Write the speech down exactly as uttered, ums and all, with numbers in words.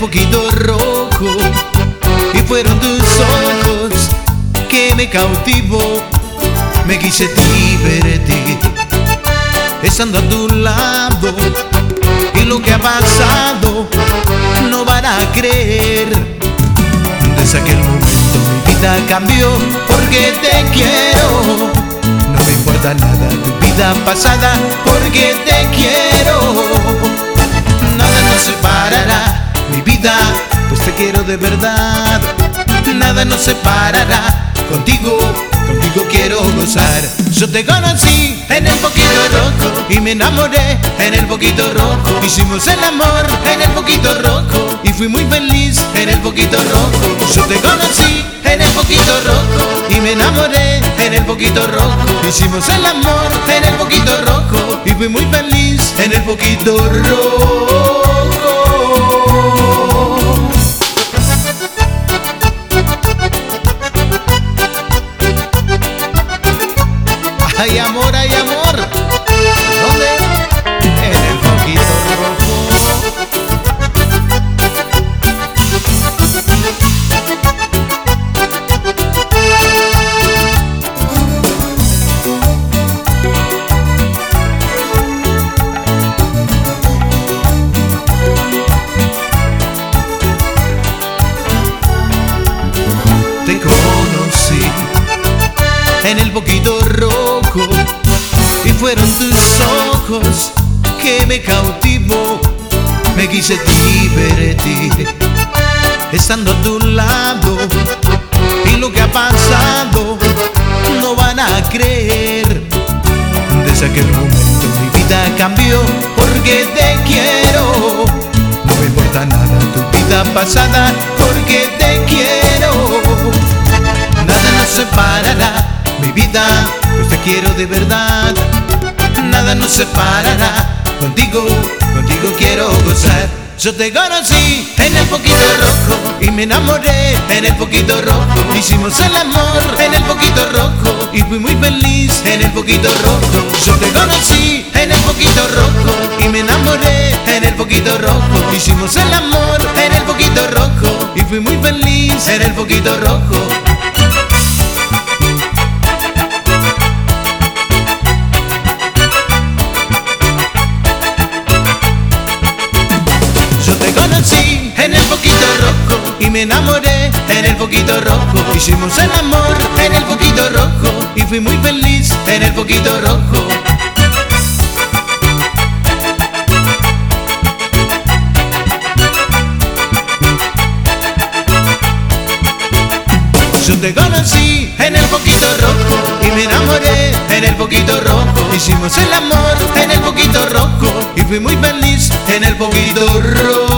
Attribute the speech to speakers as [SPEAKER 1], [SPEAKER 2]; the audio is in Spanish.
[SPEAKER 1] poquito rojo, y fueron tus ojos que me cautivó. Me quise divertir estando a tu lado, y lo que ha pasado no van a creer. Desde aquel momento mi vida cambió, porque te quiero. No me importa nada tu vida pasada, porque te quiero. Nada nos separará, mi vida, pues te quiero de verdad. Nada nos separará, contigo, contigo quiero gozar. Yo te conocí en el poquito rojo y me enamoré en el poquito rojo. Hicimos el amor en el poquito rojo y fui muy feliz en el poquito rojo. Yo te conocí en el poquito rojo y me enamoré en el poquito rojo. Hicimos el amor en el poquito rojo y fui muy feliz en el poquito rojo. Hay amor, hay amor. ¿Dónde? En el poquito rojo. Te conocí en el poquito rojo, y fueron tus ojos que me cautivó. Me quise divertir estando a tu lado, y lo que ha pasado no van a creer. Desde aquel momento mi vida cambió, porque te quiero. No me importa nada tu vida pasada, porque te quiero. Nada nos separará, mi vida, pues te quiero de verdad. Nada nos separará, contigo, contigo quiero gozar. Yo te conocí en el poquito rojo y me enamoré en el poquito rojo. Hicimos el amor en el poquito rojo y fui muy feliz en el poquito rojo. Yo te conocí en el poquito rojo y me enamoré en el poquito rojo. Hicimos el amor en el poquito rojo y fui muy feliz en el poquito rojo. En el poquito rojo y me enamoré en el poquito rojo. Hicimos el amor en el poquito rojo y fui muy feliz en el poquito rojo. Yo te conocí en el poquito rojo y me enamoré en el poquito rojo. Hicimos el amor en el poquito rojo y fui muy feliz en el poquito rojo.